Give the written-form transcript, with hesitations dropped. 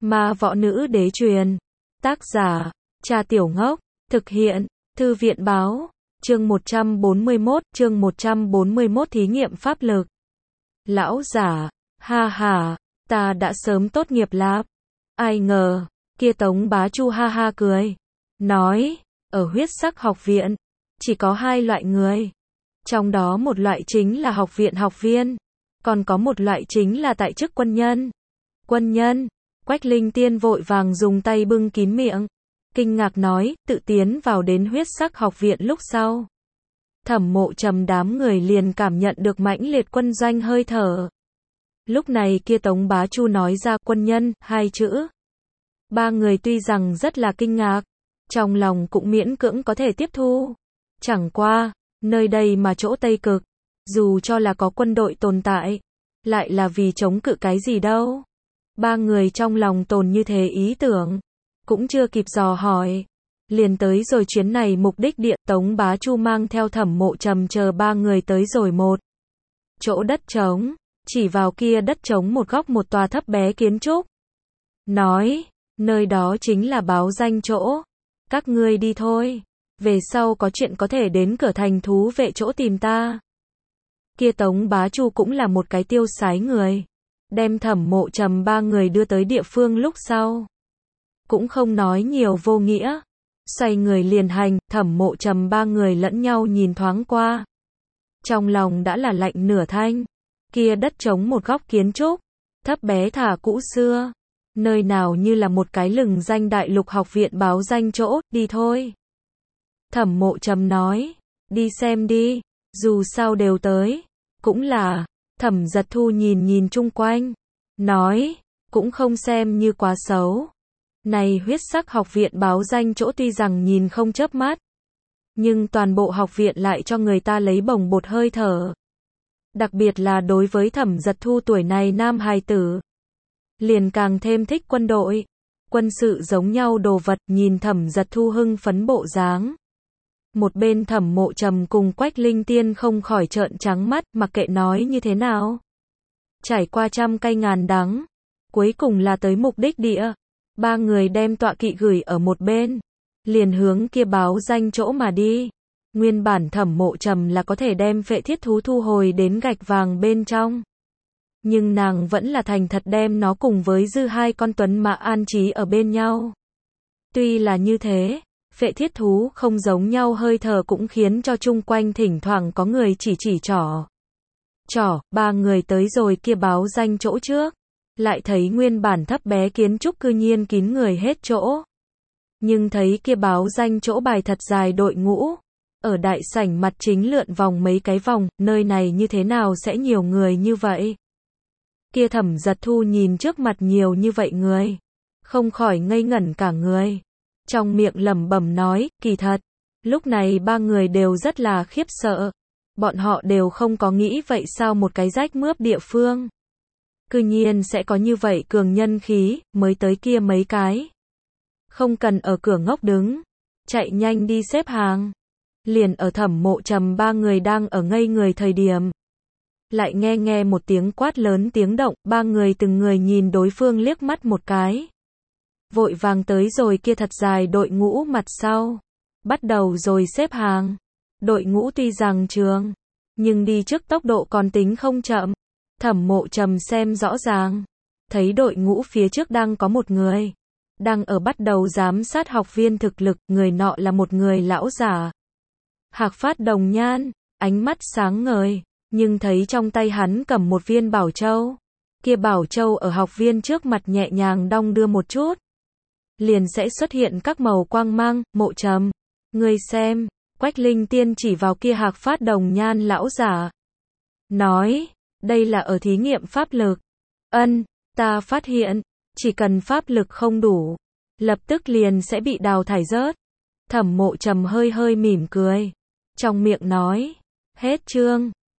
Ma võ nữ đế truyền. Tác giả, Trà Tiểu Ngốc. Thực hiện, Thư viện báo. Chương 141 thí nghiệm pháp lực. Lão giả, ha ha, ta đã sớm tốt nghiệp lạp. Ai ngờ, kia Tống Bá Chu ha ha cười. Nói, ở huyết sắc học viện, chỉ có hai loại người. Trong đó một loại chính là học viện học viên, còn có một loại chính là tại chức quân nhân. Quân nhân, Quách Linh Tiên vội vàng dùng tay bưng kín miệng. Kinh ngạc nói, tự tiến vào đến huyết sắc học viện lúc sau. Thẩm Mộ Trầm đám người liền cảm nhận được mãnh liệt quân doanh hơi thở. Lúc này kia Tống Bá Chu nói ra quân nhân, hai chữ. Ba người tuy rằng rất là kinh ngạc, trong lòng cũng miễn cưỡng có thể tiếp thu. Chẳng qua, nơi đây mà chỗ Tây Cực, dù cho là có quân đội tồn tại, lại là vì chống cự cái gì đâu. Ba người trong lòng tồn như thế ý tưởng, cũng chưa kịp dò hỏi. Liền tới rồi chuyến này mục đích địa. Tống Bá Chu mang theo Thẩm Mộ Trầm chờ ba người tới rồi một chỗ đất trống, chỉ vào kia đất trống một góc một tòa thấp bé kiến trúc. Nói, nơi đó chính là báo danh chỗ. Các ngươi đi thôi, về sau có chuyện có thể đến cửa thành thú vệ chỗ tìm ta. Kia Tống Bá Chu cũng là một cái tiêu sái người. Đem Thẩm Mộ Trầm ba người đưa tới địa phương lúc sau, cũng không nói nhiều vô nghĩa, xoay người liền hành. Thẩm Mộ Trầm ba người lẫn nhau nhìn thoáng qua, trong lòng đã là lạnh nửa thanh. Kia đất trống một góc kiến trúc, thấp bé thả cũ xưa, nơi nào như là một cái lừng danh đại lục học viện báo danh chỗ. Đi thôi. Thẩm Mộ Trầm nói, đi xem đi, dù sao đều tới. Cũng là. Thẩm Giật Thu nhìn nhìn chung quanh, nói, cũng không xem như quá xấu. Này huyết sắc học viện báo danh chỗ tuy rằng nhìn không chớp mắt, nhưng toàn bộ học viện lại cho người ta lấy bồng bột hơi thở. Đặc biệt là đối với Thẩm Giật Thu tuổi này nam hài tử, liền càng thêm thích quân đội, quân sự giống nhau đồ vật. Nhìn Thẩm Giật Thu hưng phấn bộ dáng, một bên Thẩm Mộ Trầm cùng Quách Linh Tiên không khỏi trợn trắng mắt, mặc kệ nói như thế nào. Trải qua trăm cay ngàn đắng, cuối cùng là tới mục đích địa. Ba người đem tọa kỵ gửi ở một bên, liền hướng kia báo danh chỗ mà đi. Nguyên bản Thẩm Mộ Trầm là có thể đem phệ thiết thú thu hồi đến gạch vàng bên trong, nhưng nàng vẫn là thành thật đem nó cùng với dư hai con tuấn mã an trí ở bên nhau. Tuy là như thế, phệ thiết thú không giống nhau hơi thở cũng khiến cho chung quanh thỉnh thoảng có người chỉ trỏ. Ba người tới rồi kia báo danh chỗ trước, lại thấy nguyên bản thấp bé kiến trúc cư nhiên kín người hết chỗ. Nhưng thấy kia báo danh chỗ bài thật dài đội ngũ, ở đại sảnh mặt chính lượn vòng mấy cái vòng, nơi này như thế nào sẽ nhiều người như vậy? Kia Thẩm Giật Thu nhìn trước mặt nhiều như vậy người, không khỏi ngây ngẩn cả người. Trong miệng lẩm bẩm nói, kỳ thật, lúc này ba người đều rất là khiếp sợ. Bọn họ đều không có nghĩ vậy sao một cái rách mướp địa phương cư nhiên sẽ có như vậy cường nhân khí. Mới tới kia mấy cái, không cần ở cửa ngốc đứng, chạy nhanh đi xếp hàng. Liền ở Thẩm Mộ Trầm ba người đang ở ngây người thời điểm, lại nghe một tiếng quát lớn tiếng động. Ba người từng người nhìn đối phương liếc mắt một cái, vội vàng tới rồi kia thật dài đội ngũ mặt sau, bắt đầu rồi xếp hàng. Đội ngũ tuy rằng trường, nhưng đi trước tốc độ còn tính không chậm. Thẩm Mộ Trầm xem rõ ràng, thấy đội ngũ phía trước đang có một người, đang ở bắt đầu giám sát học viên thực lực. Người nọ là một người lão giả, hạc phát đồng nhan, ánh mắt sáng ngời, nhưng thấy trong tay hắn cầm một viên bảo châu. Kia bảo châu ở học viên trước mặt nhẹ nhàng đong đưa một chút, liền sẽ xuất hiện các màu quang mang. Mộ Trầm, ngươi xem. Quách Linh Tiên chỉ vào kia hạc phát đồng nhan lão giả, nói, đây là ở thí nghiệm pháp lực. Ta phát hiện, chỉ cần pháp lực không đủ, lập tức liền sẽ bị đào thải rớt. Thẩm Mộ Trầm hơi mỉm cười, trong miệng nói, hết chương.